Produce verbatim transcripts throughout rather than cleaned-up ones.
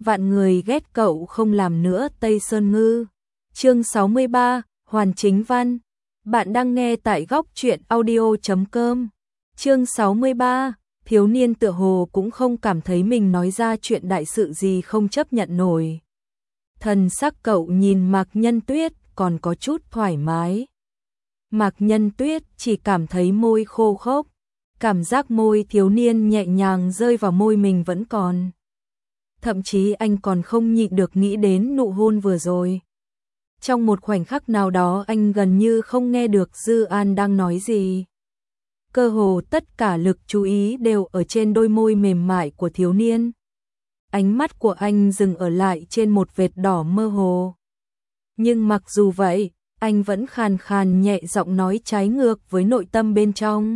vạn người ghét cậu không làm nữa Tây Sơn Ngư. Chương sáu mươi ba, Hoàn Chính Văn. Bạn đang nghe tại góc truyện audio chấm com. Chương sáu mươi ba, thiếu niên tựa hồ cũng không cảm thấy mình nói ra chuyện đại sự gì không chấp nhận nổi. Thần sắc cậu nhìn Mạc Nhân Tuyết còn có chút thoải mái. Mạc Nhân Tuyết chỉ cảm thấy môi khô khốc, cảm giác môi thiếu niên nhẹ nhàng rơi vào môi mình vẫn còn. Thậm chí anh còn không nhịn được nghĩ đến nụ hôn vừa rồi. Trong một khoảnh khắc nào đó anh gần như không nghe được Dư An đang nói gì. Cơ hồ tất cả lực chú ý đều ở trên đôi môi mềm mại của thiếu niên. Ánh mắt của anh dừng ở lại trên một vệt đỏ mơ hồ. Nhưng mặc dù vậy, anh vẫn khàn khàn nhẹ giọng nói trái ngược với nội tâm bên trong.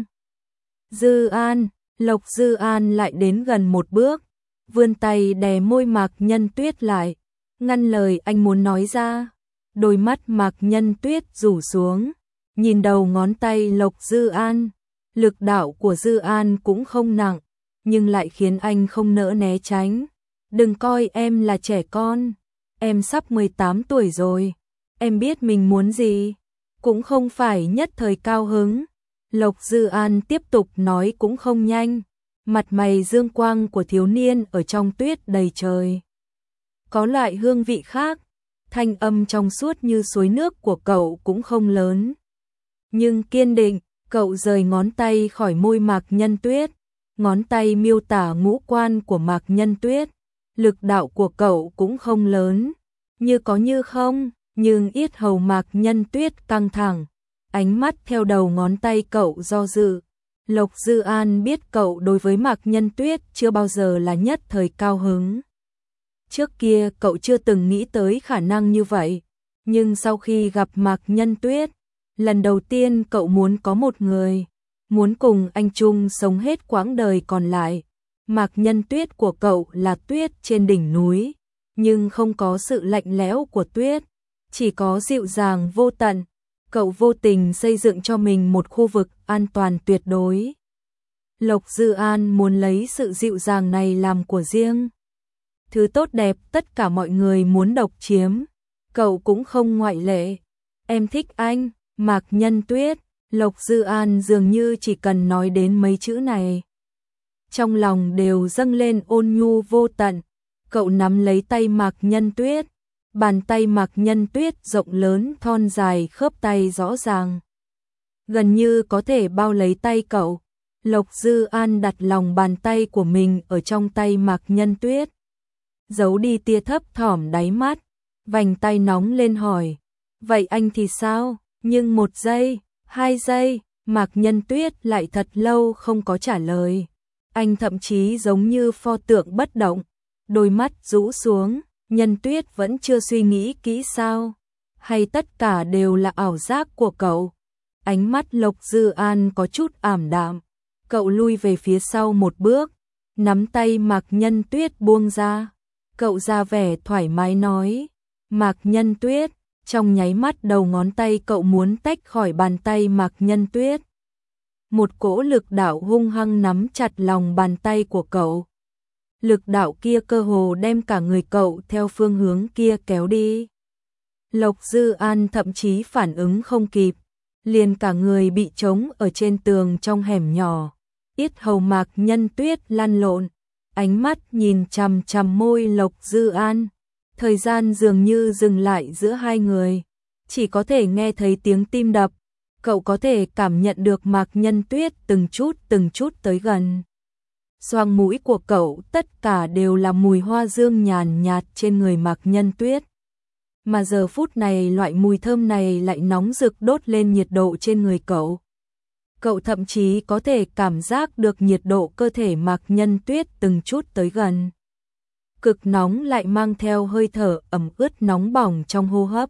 Dư An, Lộc Dư An lại đến gần một bước, vươn tay đè môi Mạc Nhân Tuyết lại, ngăn lời anh muốn nói ra. Đôi mắt Mạc Nhân Tuyết rủ xuống, nhìn đầu ngón tay Lộc Dư An. Lực đạo của Dư An cũng không nặng, nhưng lại khiến anh không nỡ né tránh. Đừng coi em là trẻ con, em sắp mười tám tuổi rồi, em biết mình muốn gì, cũng không phải nhất thời cao hứng. Lộc Dư An tiếp tục nói cũng không nhanh, mặt mày dương quang của thiếu niên ở trong tuyết đầy trời. Có loại hương vị khác, thanh âm trong suốt như suối nước của cậu cũng không lớn, nhưng kiên định. Cậu rời ngón tay khỏi môi Mạc Nhân Tuyết, ngón tay miêu tả ngũ quan của Mạc Nhân Tuyết. Lực đạo của cậu cũng không lớn, như có như không, nhưng yết hầu Mạc Nhân Tuyết căng thẳng, ánh mắt theo đầu ngón tay cậu do dự. Lộc Dư An biết cậu đối với Mạc Nhân Tuyết chưa bao giờ là nhất thời cao hứng. Trước kia cậu chưa từng nghĩ tới khả năng như vậy, nhưng sau khi gặp Mạc Nhân Tuyết, lần đầu tiên cậu muốn có một người, muốn cùng anh chung sống hết quãng đời còn lại. Mạc Nhân Tuyết của cậu là tuyết trên đỉnh núi, nhưng không có sự lạnh lẽo của tuyết, chỉ có dịu dàng vô tận. Cậu vô tình xây dựng cho mình một khu vực an toàn tuyệt đối. Lộc Dư An muốn lấy sự dịu dàng này làm của riêng. Thứ tốt đẹp tất cả mọi người muốn độc chiếm, cậu cũng không ngoại lệ. Em thích anh, Mạc Nhân Tuyết. Lộc Dư An dường như chỉ cần nói đến mấy chữ này, trong lòng đều dâng lên ôn nhu vô tận. Cậu nắm lấy tay Mạc Nhân Tuyết, bàn tay Mạc Nhân Tuyết rộng lớn thon dài, khớp tay rõ ràng, gần như có thể bao lấy tay cậu. Lộc Dư An đặt lòng bàn tay của mình ở trong tay Mạc Nhân Tuyết, giấu đi tia thấp thỏm đáy mắt, vành tay nóng lên hỏi, vậy anh thì sao? Nhưng một giây, hai giây, Mạc Nhân Tuyết lại thật lâu không có trả lời. Anh thậm chí giống như pho tượng bất động, đôi mắt rũ xuống. Nhân Tuyết vẫn chưa suy nghĩ kỹ sao? Hay tất cả đều là ảo giác của cậu? Ánh mắt Lộc Dư An có chút ảm đạm. Cậu lui về phía sau một bước, nắm tay Mạc Nhân Tuyết buông ra. Cậu ra vẻ thoải mái nói, Mạc Nhân Tuyết. Trong nháy mắt đầu ngón tay cậu muốn tách khỏi bàn tay Mạc Nhân Tuyết. Một cỗ lực đạo hung hăng nắm chặt lòng bàn tay của cậu. Lực đạo kia cơ hồ đem cả người cậu theo phương hướng kia kéo đi. Lộc Dư An thậm chí phản ứng không kịp, liền cả người bị trống ở trên tường trong hẻm nhỏ. Yết hầu Mạc Nhân Tuyết lăn lộn, ánh mắt nhìn chằm chằm môi Lộc Dư An. Thời gian dường như dừng lại giữa hai người, chỉ có thể nghe thấy tiếng tim đập. Cậu có thể cảm nhận được Mạc Nhân Tuyết từng chút từng chút tới gần. Xoang mũi của cậu tất cả đều là mùi hoa dương nhàn nhạt trên người Mạc Nhân Tuyết. Mà giờ phút này loại mùi thơm này lại nóng rực đốt lên nhiệt độ trên người cậu. Cậu thậm chí có thể cảm giác được nhiệt độ cơ thể Mạc Nhân Tuyết từng chút tới gần. Cực nóng lại mang theo hơi thở ẩm ướt nóng bỏng trong hô hấp.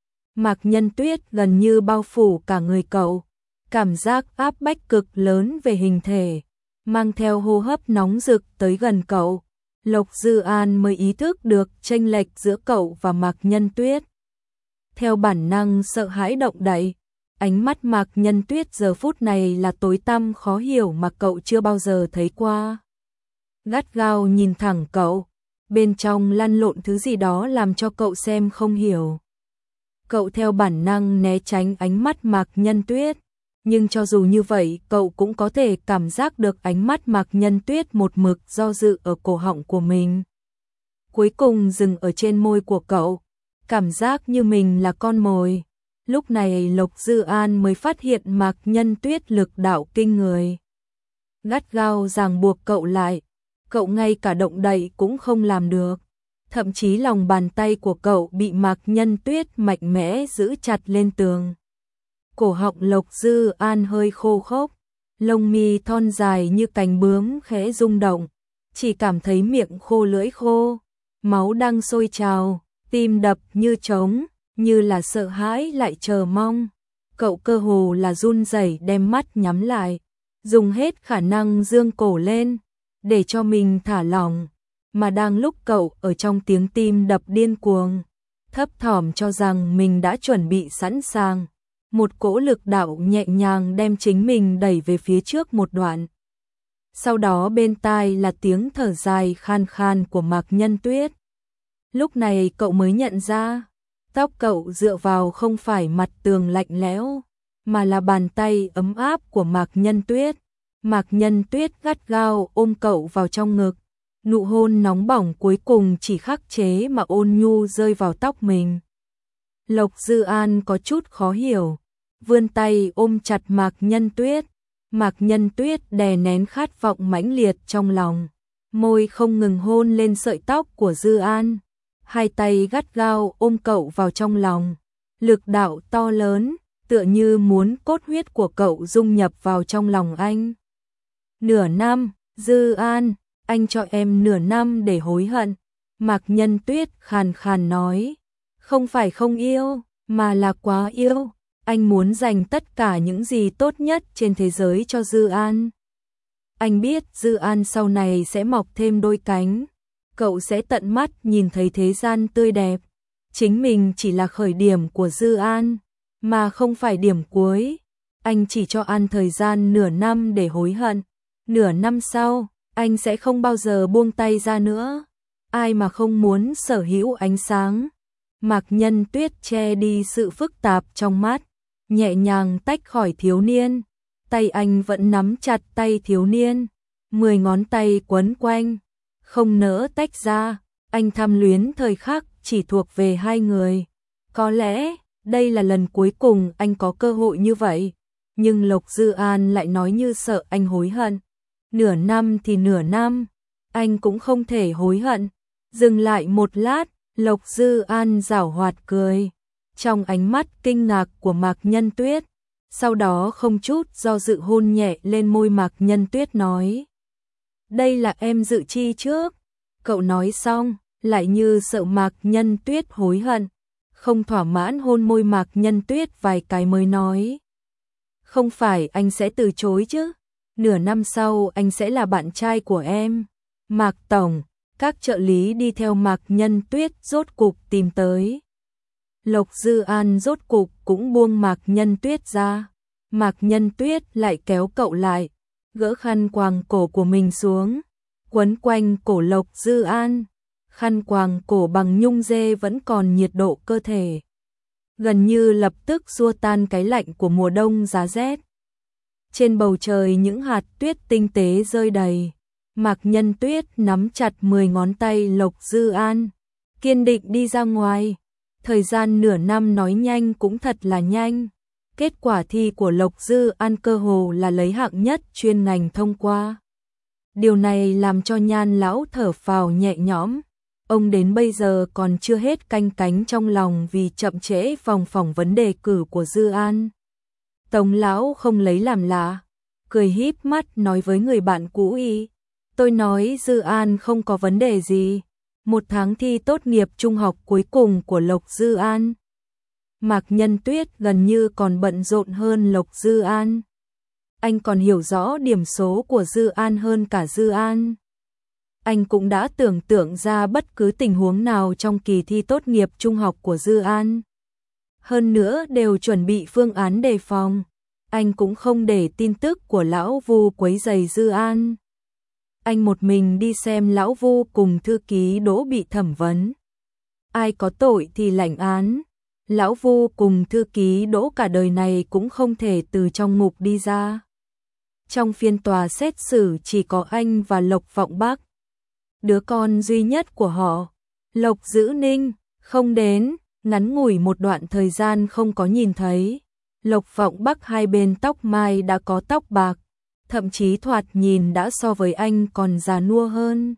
Mạc Nhân Tuyết gần như bao phủ cả người cậu, cảm giác áp bách cực lớn về hình thể, mang theo hô hấp nóng rực tới gần cậu. Lộc Dư An mới ý thức được chênh lệch giữa cậu và Mạc Nhân Tuyết. Theo bản năng sợ hãi động đậy, ánh mắt Mạc Nhân Tuyết giờ phút này là tối tăm khó hiểu mà cậu chưa bao giờ thấy qua. Gắt gao nhìn thẳng cậu, bên trong lăn lộn thứ gì đó làm cho cậu xem không hiểu. Cậu theo bản năng né tránh ánh mắt Mạc Nhân Tuyết, nhưng cho dù như vậy cậu cũng có thể cảm giác được ánh mắt Mạc Nhân Tuyết một mực do dự ở cổ họng của mình. Cuối cùng dừng ở trên môi của cậu, cảm giác như mình là con mồi. Lúc này Lộc Dư An mới phát hiện Mạc Nhân Tuyết lực đạo kinh người, gắt gao ràng buộc cậu lại, cậu ngay cả động đậy cũng không làm được. Thậm chí lòng bàn tay của cậu bị Mạc Nhân Tuyết mạnh mẽ giữ chặt lên tường. Cổ họng Lộc Dư An hơi khô khốc, lông mi thon dài như cánh bướm khẽ rung động, chỉ cảm thấy miệng khô lưỡi khô, máu đang sôi trào, tim đập như trống, như là sợ hãi lại chờ mong. Cậu cơ hồ là run rẩy đem mắt nhắm lại, dùng hết khả năng dương cổ lên, để cho mình thả lỏng. Mà đang lúc cậu ở trong tiếng tim đập điên cuồng, thấp thỏm cho rằng mình đã chuẩn bị sẵn sàng, một cỗ lực đạo nhẹ nhàng đem chính mình đẩy về phía trước một đoạn. Sau đó bên tai là tiếng thở dài khan khan của Mạc Nhân Tuyết. Lúc này cậu mới nhận ra, tóc cậu dựa vào không phải mặt tường lạnh lẽo, mà là bàn tay ấm áp của Mạc Nhân Tuyết. Mạc Nhân Tuyết gắt gao ôm cậu vào trong ngực, nụ hôn nóng bỏng cuối cùng chỉ khắc chế mà ôn nhu rơi vào tóc mình. Lộc Dư An có chút khó hiểu, vươn tay ôm chặt Mạc Nhân Tuyết. Mạc Nhân Tuyết đè nén khát vọng mãnh liệt trong lòng, môi không ngừng hôn lên sợi tóc của Dư An, hai tay gắt gao ôm cậu vào trong lòng, lực đạo to lớn, tựa như muốn cốt huyết của cậu dung nhập vào trong lòng anh. Nửa năm, Dư An, anh cho em nửa năm để hối hận. Mạc Nhân Tuyết khàn khàn nói, không phải không yêu, mà là quá yêu. Anh muốn dành tất cả những gì tốt nhất trên thế giới cho Dư An. Anh biết Dư An sau này sẽ mọc thêm đôi cánh, cậu sẽ tận mắt nhìn thấy thế gian tươi đẹp. Chính mình chỉ là khởi điểm của Dư An, mà không phải điểm cuối. Anh chỉ cho An thời gian nửa năm để hối hận. Nửa năm sau, anh sẽ không bao giờ buông tay ra nữa. Ai mà không muốn sở hữu ánh sáng. Mạc Nhân Tuyết che đi sự phức tạp trong mắt, nhẹ nhàng tách khỏi thiếu niên. Tay anh vẫn nắm chặt tay thiếu niên, mười ngón tay quấn quanh, không nỡ tách ra. Anh tham luyến thời khắc chỉ thuộc về hai người. Có lẽ đây là lần cuối cùng anh có cơ hội như vậy, nhưng Lộc Dư An lại nói như sợ anh hối hận. Nửa năm thì nửa năm, anh cũng không thể hối hận. Dừng lại một lát, Lộc Dư An giảo hoạt cười, trong ánh mắt kinh ngạc của Mạc Nhân Tuyết. Sau đó không chút do dự hôn nhẹ lên môi Mạc Nhân Tuyết nói, đây là em dự chi trước. Cậu nói xong, lại như sợ Mạc Nhân Tuyết hối hận, không thỏa mãn hôn môi Mạc Nhân Tuyết vài cái mới nói, không phải anh sẽ từ chối chứ. Nửa năm sau anh sẽ là bạn trai của em. Mạc Tổng, các trợ lý đi theo Mạc Nhân Tuyết rốt cục tìm tới. Lộc Dư An rốt cục cũng buông Mạc Nhân Tuyết ra. Mạc Nhân Tuyết lại kéo cậu lại, gỡ khăn quàng cổ của mình xuống, quấn quanh cổ Lộc Dư An. Khăn quàng cổ bằng nhung dê vẫn còn nhiệt độ cơ thể, gần như lập tức xua tan cái lạnh của mùa đông giá rét. Trên bầu trời những hạt tuyết tinh tế rơi đầy. Mạc Nhân Tuyết nắm chặt mười ngón tay Lộc Dư An, kiên định đi ra ngoài. Thời gian nửa năm nói nhanh cũng thật là nhanh. Kết quả thi của Lộc Dư An cơ hồ là lấy hạng nhất chuyên ngành thông qua. Điều này làm cho Nhan lão thở phào nhẹ nhõm. Ông đến bây giờ còn chưa hết canh cánh trong lòng vì chậm trễ vòng phỏng vấn đề cử của Dư An. Tống lão không lấy làm lạ, cười híp mắt nói với người bạn cũ y, tôi nói Dư An không có vấn đề gì. Một tháng thi tốt nghiệp trung học cuối cùng của Lộc Dư An. Mạc Nhân Tuyết gần như còn bận rộn hơn Lộc Dư An. Anh còn hiểu rõ điểm số của Dư An hơn cả Dư An. Anh cũng đã tưởng tượng ra bất cứ tình huống nào trong kỳ thi tốt nghiệp trung học của Dư An. Hơn nữa đều chuẩn bị phương án đề phòng. Anh cũng không để tin tức của lão Vu quấy rầy Dư An. anh một mình đi xem lão Vu cùng thư ký Đỗ bị thẩm vấn. Ai có tội thì lãnh án. Lão Vu cùng thư ký Đỗ cả đời này cũng không thể từ trong ngục đi ra. Trong phiên tòa xét xử chỉ có anh và Lộc Vọng Bắc. Đứa con duy nhất của họ, Lộc Dữ Ninh, không đến, ngắn ngủi một đoạn thời gian không có nhìn thấy. Lộc Vọng Bắc hai bên tóc mai đã có tóc bạc, thậm chí thoạt nhìn đã so với anh còn già nua hơn.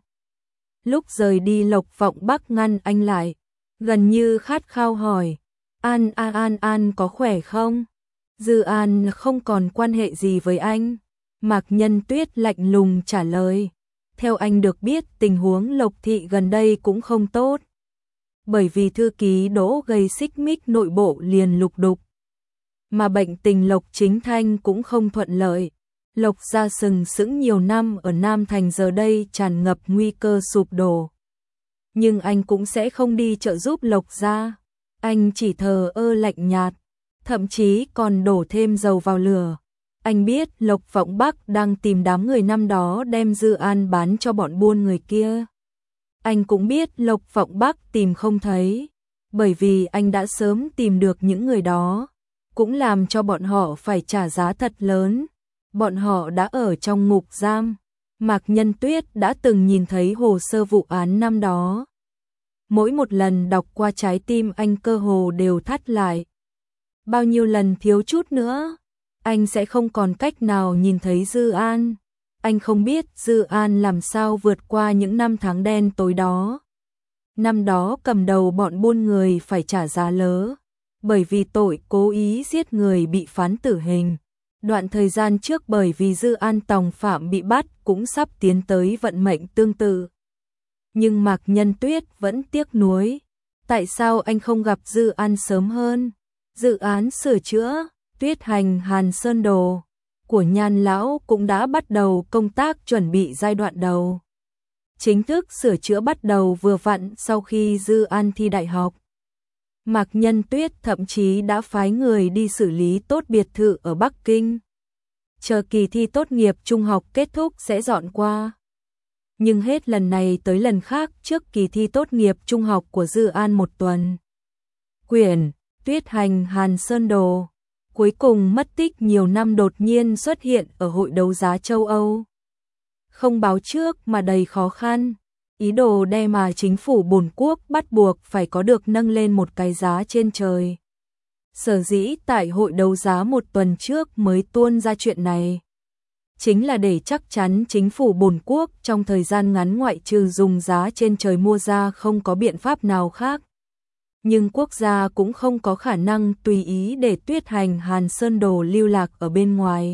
Lúc rời đi Lộc Vọng Bắc ngăn anh lại, gần như khát khao hỏi, An An An An có khỏe không? Dư An không còn quan hệ gì với anh. Mạc Nhân Tuyết lạnh lùng trả lời, theo anh được biết tình huống Lộc Thị gần đây cũng không tốt. Bởi vì thư ký Đỗ gây xích mích nội bộ liền lục đục. Mà bệnh tình Lộc Chính Thanh cũng không thuận lợi. Lộc gia sừng sững nhiều năm ở Nam Thành giờ đây tràn ngập nguy cơ sụp đổ. Nhưng anh cũng sẽ không đi trợ giúp Lộc gia. Anh chỉ thờ ơ lạnh nhạt, thậm chí còn đổ thêm dầu vào lửa. Anh biết Lộc Vọng Bắc đang tìm đám người năm đó đem Dư An bán cho bọn buôn người kia. Anh cũng biết Lộc Vọng Bắc tìm không thấy, bởi vì anh đã sớm tìm được những người đó, cũng làm cho bọn họ phải trả giá thật lớn. Bọn họ đã ở trong ngục giam. Mạc Nhân Tuyết đã từng nhìn thấy hồ sơ vụ án năm đó. Mỗi một lần đọc qua trái tim anh cơ hồ đều thắt lại. Bao nhiêu lần thiếu chút nữa, anh sẽ không còn cách nào nhìn thấy Dư An. Anh không biết Dư An làm sao vượt qua những năm tháng đen tối đó. Năm đó cầm đầu bọn buôn người phải trả giá lớn, bởi vì tội cố ý giết người bị phán tử hình. Đoạn thời gian trước bởi vì Dư An tòng phạm bị bắt cũng sắp tiến tới vận mệnh tương tự. Nhưng Mạc Nhân Tuyết vẫn tiếc nuối. Tại sao anh không gặp Dư An sớm hơn? Dự án sửa chữa Tuyết Hành Hàn Sơn Đồ của Nhan lão cũng đã bắt đầu công tác chuẩn bị giai đoạn đầu. Chính thức sửa chữa bắt đầu vừa vặn sau khi Dư An thi đại học. Mạc Nhân Tuyết thậm chí đã phái người đi xử lý tốt biệt thự ở Bắc Kinh. Chờ kỳ thi tốt nghiệp trung học kết thúc sẽ dọn qua. Nhưng hết lần này tới lần khác trước kỳ thi tốt nghiệp trung học của Dư An một tuần. Quyển Tuyết Hành Hàn Sơn Đồ cuối cùng mất tích nhiều năm đột nhiên xuất hiện ở hội đấu giá châu Âu. Không báo trước mà đầy khó khăn. Ý đồ đe mà chính phủ bổn quốc bắt buộc phải có được nâng lên một cái giá trên trời. Sở dĩ tại hội đấu giá một tuần trước mới tuôn ra chuyện này. Chính là để chắc chắn chính phủ bổn quốc trong thời gian ngắn ngoại trừ dùng giá trên trời mua ra không có biện pháp nào khác. Nhưng quốc gia cũng không có khả năng tùy ý để Tuyết Hành Hàn Sơn Đồ lưu lạc ở bên ngoài.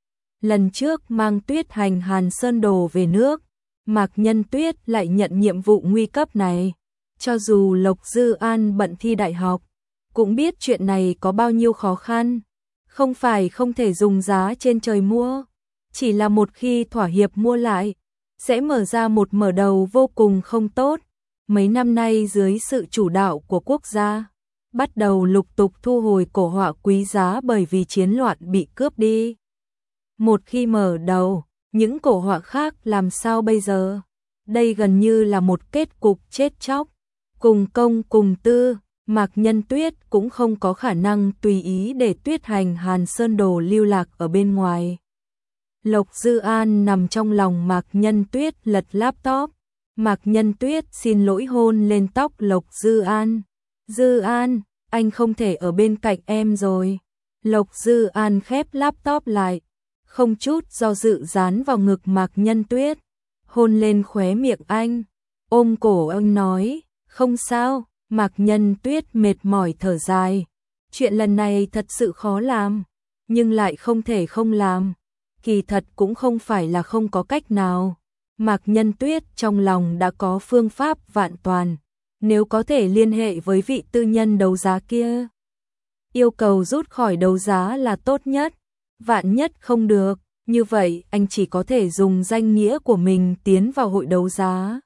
Lần trước mang Tuyết Hành Hàn Sơn Đồ về nước, Mạc Nhân Tuyết lại nhận nhiệm vụ nguy cấp này. Cho dù Lộc Dư An bận thi đại học, cũng biết chuyện này có bao nhiêu khó khăn. Không phải không thể dùng giá trên trời mua, chỉ là một khi thỏa hiệp mua lại, sẽ mở ra một mở đầu vô cùng không tốt. Mấy năm nay dưới sự chủ đạo của quốc gia, bắt đầu lục tục thu hồi cổ họa quý giá bởi vì chiến loạn bị cướp đi. Một khi mở đầu, những cổ họa khác làm sao bây giờ? Đây gần như là một kết cục chết chóc. Cùng công cùng tư, Mạc Nhân Tuyết cũng không có khả năng tùy ý để Tuyết Hành Hàn Sơn Đồ lưu lạc ở bên ngoài. Lộc Dư An nằm trong lòng Mạc Nhân Tuyết lật laptop. Mạc Nhân Tuyết xin lỗi hôn lên tóc Lộc Dư An. Dư An, anh không thể ở bên cạnh em rồi. Lộc Dư An khép laptop lại, không chút do dự dán vào ngực Mạc Nhân Tuyết, hôn lên khóe miệng anh, ôm cổ anh nói, không sao. Mạc Nhân Tuyết mệt mỏi thở dài. Chuyện lần này thật sự khó làm, nhưng lại không thể không làm. Kỳ thật cũng không phải là không có cách nào. Mạc Nhân Tuyết trong lòng đã có phương pháp vạn toàn, nếu có thể liên hệ với vị tư nhân đấu giá kia. Yêu cầu rút khỏi đấu giá là tốt nhất, vạn nhất không được, như vậy anh chỉ có thể dùng danh nghĩa của mình tiến vào hội đấu giá.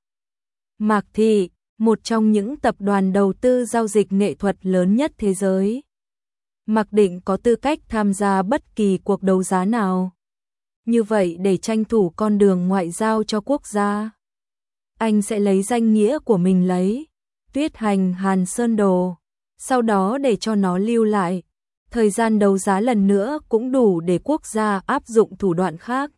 Mạc Thị, một trong những tập đoàn đầu tư giao dịch nghệ thuật lớn nhất thế giới. Mạc Định có tư cách tham gia bất kỳ cuộc đấu giá nào. Như vậy để tranh thủ con đường ngoại giao cho quốc gia, anh sẽ lấy danh nghĩa của mình lấy Tuyết Hành Hàn Sơn Đồ, sau đó để cho nó lưu lại. Thời gian đấu giá lần nữa cũng đủ để quốc gia áp dụng thủ đoạn khác.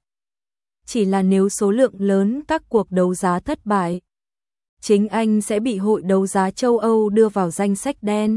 Chỉ là nếu số lượng lớn các cuộc đấu giá thất bại, chính anh sẽ bị Hội đấu giá châu Âu đưa vào danh sách đen,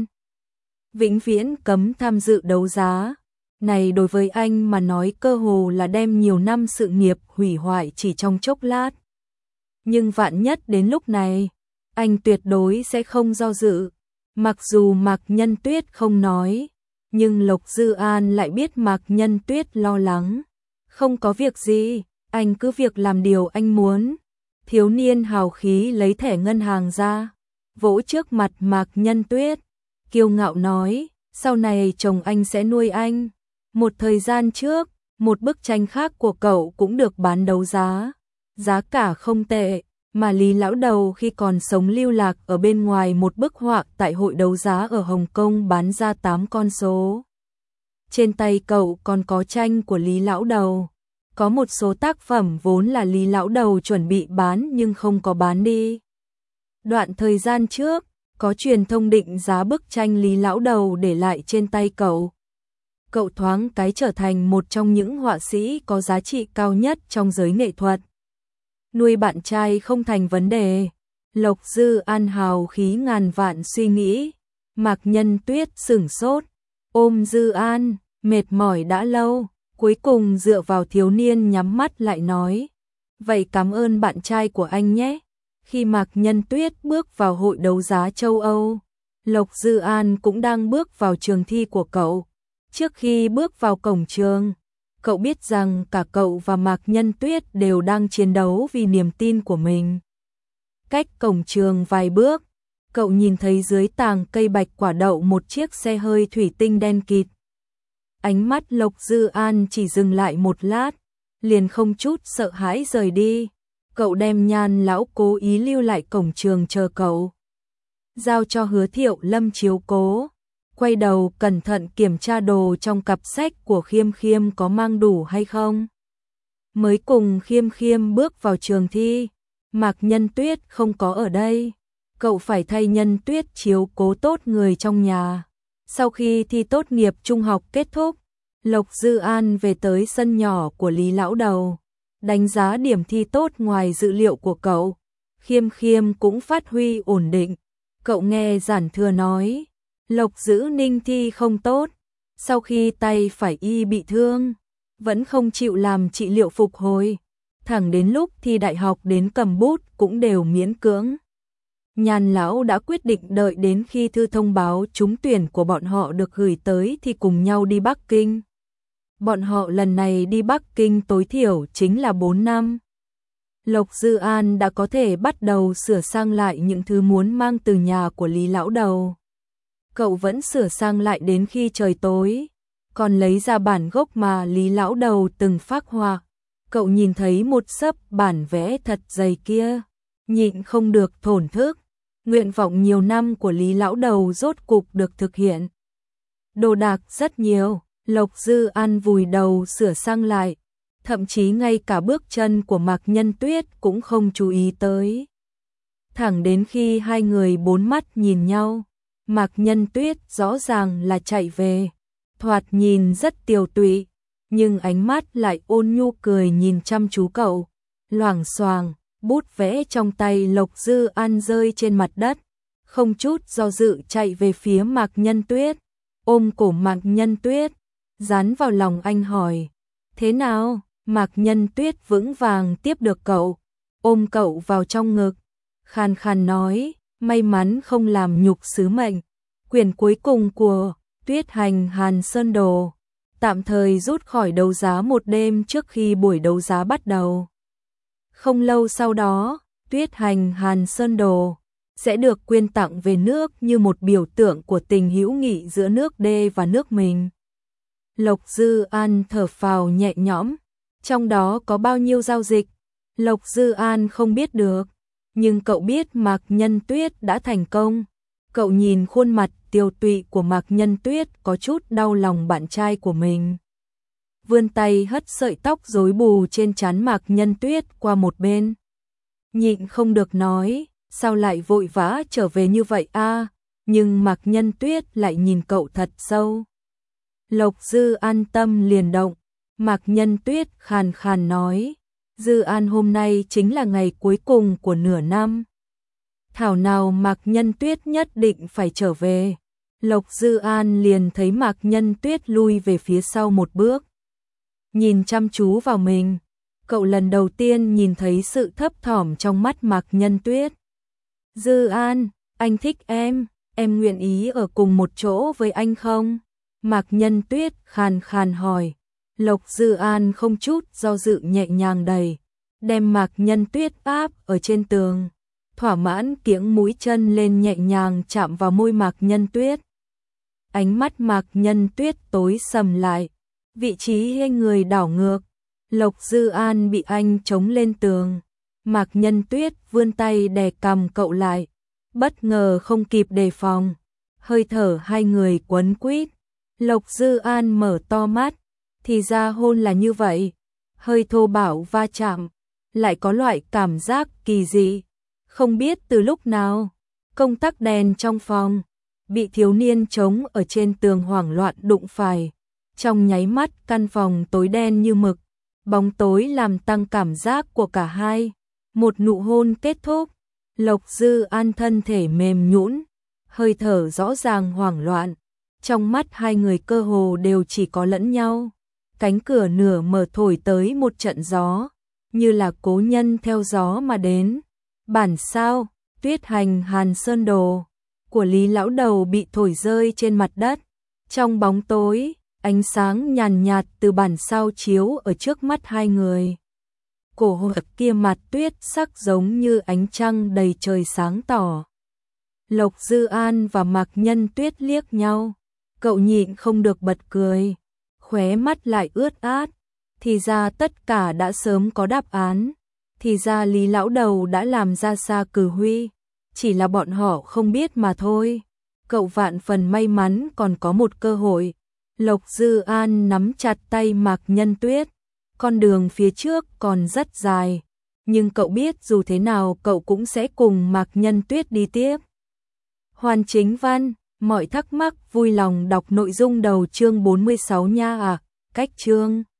vĩnh viễn cấm tham dự đấu giá. Này đối với anh mà nói cơ hồ là đem nhiều năm sự nghiệp hủy hoại chỉ trong chốc lát. Nhưng vạn nhất đến lúc này, anh tuyệt đối sẽ không do dự. Mặc dù Mạc Nhân Tuyết không nói, nhưng Lộc Dư An lại biết Mạc Nhân Tuyết lo lắng. Không có việc gì, anh cứ việc làm điều anh muốn. Thiếu niên hào khí lấy thẻ ngân hàng ra, vỗ trước mặt Mạc Nhân Tuyết, kiêu ngạo nói, sau này chồng anh sẽ nuôi anh. Một thời gian trước, một bức tranh khác của cậu cũng được bán đấu giá, giá cả không tệ, mà Lý lão đầu khi còn sống lưu lạc ở bên ngoài một bức họa tại hội đấu giá ở Hồng Kông bán ra tám con số. Trên tay cậu còn có tranh của Lý lão đầu. Có một số tác phẩm vốn là Lý lão đầu chuẩn bị bán nhưng không có bán đi. Đoạn thời gian trước, có truyền thông định giá bức tranh Lý lão đầu để lại trên tay cậu. Cậu thoáng cái trở thành một trong những họa sĩ có giá trị cao nhất trong giới nghệ thuật. Nuôi bạn trai không thành vấn đề. Lộc Dư An hào khí ngàn vạn suy nghĩ. Mạc Nhân Tuyết sửng sốt, ôm Dư An, mệt mỏi đã lâu. Cuối cùng dựa vào thiếu niên nhắm mắt lại nói, vậy cảm ơn bạn trai của anh nhé. Khi Mạc Nhân Tuyết bước vào hội đấu giá châu Âu, Lộc Dư An cũng đang bước vào trường thi của cậu. Trước khi bước vào cổng trường, cậu biết rằng cả cậu và Mạc Nhân Tuyết đều đang chiến đấu vì niềm tin của mình. Cách cổng trường vài bước, cậu nhìn thấy dưới tàng cây bạch quả đậu một chiếc xe hơi thủy tinh đen kịt. Ánh mắt Lộc Dư An chỉ dừng lại một lát, liền không chút sợ hãi rời đi. Cậu đem Nhan lão cố ý lưu lại cổng trường chờ cậu, giao cho Hứa Thiệu Lâm chiếu cố. Quay đầu cẩn thận kiểm tra đồ trong cặp sách của Khiêm Khiêm có mang đủ hay không. Mới cùng Khiêm Khiêm bước vào trường thi, Mạc Nhân Tuyết không có ở đây. Cậu phải thay Nhân Tuyết chiếu cố tốt người trong nhà. Sau khi thi tốt nghiệp trung học kết thúc, Lộc Dư An về tới sân nhỏ của Lý lão đầu, đánh giá điểm thi tốt ngoài dự liệu của cậu. Khiêm Khiêm cũng phát huy ổn định. Cậu nghe Giản Thừa nói, Lộc Dữ Ninh thi không tốt, sau khi tay phải y bị thương, vẫn không chịu làm trị liệu phục hồi, thẳng đến lúc thi đại học đến cầm bút cũng đều miễn cưỡng. Nhan lão đã quyết định đợi đến khi thư thông báo trúng tuyển của bọn họ được gửi tới thì cùng nhau đi Bắc Kinh. Bọn họ lần này đi Bắc Kinh tối thiểu chính là bốn năm. Lộc Dư An đã có thể bắt đầu sửa sang lại những thứ muốn mang từ nhà của Lý lão đầu. Cậu vẫn sửa sang lại đến khi trời tối, còn lấy ra bản gốc mà Lý lão đầu từng phác họa. Cậu nhìn thấy một xấp bản vẽ thật dày kia, nhịn không được thổn thức. Nguyện vọng nhiều năm của Lý lão đầu rốt cục được thực hiện. Đồ đạc rất nhiều, Lộc Dư An vùi đầu sửa sang lại, thậm chí ngay cả bước chân của Mạc Nhân Tuyết cũng không chú ý tới. Thẳng đến khi hai người bốn mắt nhìn nhau, Mạc Nhân Tuyết rõ ràng là chạy về, thoạt nhìn rất tiều tụy, nhưng ánh mắt lại ôn nhu cười nhìn chăm chú cậu. Loảng xoảng, bút vẽ trong tay Lộc Dư An rơi trên mặt đất, không chút do dự chạy về phía Mạc Nhân Tuyết, ôm cổ Mạc Nhân Tuyết, dán vào lòng anh hỏi, thế nào? Mạc Nhân Tuyết vững vàng tiếp được cậu, ôm cậu vào trong ngực, khàn khàn nói, may mắn không làm nhục sứ mệnh. Quyển cuối cùng của Tuyết Hành Hàn Sơn Đồ tạm thời rút khỏi đấu giá một đêm trước khi buổi đấu giá bắt đầu. Không lâu sau đó, Tuyết Hành Hàn Sơn Đồ sẽ được quyên tặng về nước như một biểu tượng của tình hữu nghị giữa nước D và nước mình. Lộc Dư An thở phào nhẹ nhõm, trong đó có bao nhiêu giao dịch, Lộc Dư An không biết được, nhưng cậu biết Mạc Nhân Tuyết đã thành công. Cậu nhìn khuôn mặt tiều tụy của Mạc Nhân Tuyết có chút đau lòng bạn trai của mình. vươn tay hất sợi tóc rối bù trên trán Mạc Nhân Tuyết qua một bên. Nhịn không được nói, sao lại vội vã trở về như vậy a? Nhưng Mạc Nhân Tuyết lại nhìn cậu thật sâu. Lộc Dư An tâm liền động, Mạc Nhân Tuyết khàn khàn nói, Dư An hôm nay chính là ngày cuối cùng của nửa năm. Thảo nào Mạc Nhân Tuyết nhất định phải trở về. Lộc Dư An liền thấy Mạc Nhân Tuyết lui về phía sau một bước. Nhìn chăm chú vào mình, cậu lần đầu tiên nhìn thấy sự thấp thỏm trong mắt Mạc Nhân Tuyết. Dư An, anh thích em, em nguyện ý ở cùng một chỗ với anh không? Mạc Nhân Tuyết khàn khàn hỏi. Lộc Dư An không chút do dự nhẹ nhàng đẩy, đem Mạc Nhân Tuyết áp ở trên tường. Thỏa mãn kiễng mũi chân lên nhẹ nhàng chạm vào môi Mạc Nhân Tuyết. Ánh mắt Mạc Nhân Tuyết tối sầm lại, vị trí hai người đảo ngược. Lộc Dư An bị anh chống lên tường. Mạc Nhân Tuyết vươn tay đè cằm cậu lại, bất ngờ không kịp đề phòng. Hơi thở hai người quấn quýt. Lộc Dư An mở to mắt, thì ra hôn là như vậy. Hơi thô bạo va chạm, lại có loại cảm giác kỳ dị. Không biết từ lúc nào, công tắc đèn trong phòng bị thiếu niên trống ở trên tường hoảng loạn đụng phải. Trong nháy mắt căn phòng tối đen như mực, bóng tối làm tăng cảm giác của cả hai. Một nụ hôn kết thúc, Lộc Dư An thân thể mềm nhũn, hơi thở rõ ràng hoảng loạn. Trong mắt hai người cơ hồ đều chỉ có lẫn nhau. Cánh cửa nửa mở thổi tới một trận gió, như là cố nhân theo gió mà đến. Bản sao, Tuyết Hành Hàn Sơn Đồ của Lý Lão Đầu bị thổi rơi trên mặt đất. Trong bóng tối, ánh sáng nhàn nhạt từ bản sao chiếu ở trước mắt hai người. Cổ hộp kia mặt tuyết sắc giống như ánh trăng đầy trời sáng tỏ. Lộc Dư An và Mạc Nhân Tuyết liếc nhau, cậu nhịn không được bật cười, khóe mắt lại ướt át. Thì ra tất cả đã sớm có đáp án, thì ra Lý Lão Đầu đã làm ra Sa Cử Huy, chỉ là bọn họ không biết mà thôi. Cậu vạn phần may mắn còn có một cơ hội. Lộc Dư An nắm chặt tay Mạc Nhân Tuyết, con đường phía trước còn rất dài, nhưng cậu biết dù thế nào cậu cũng sẽ cùng Mạc Nhân Tuyết đi tiếp. Hoàn Chính Văn, mọi thắc mắc vui lòng đọc nội dung đầu chương bốn mươi sáu nha à, cách chương.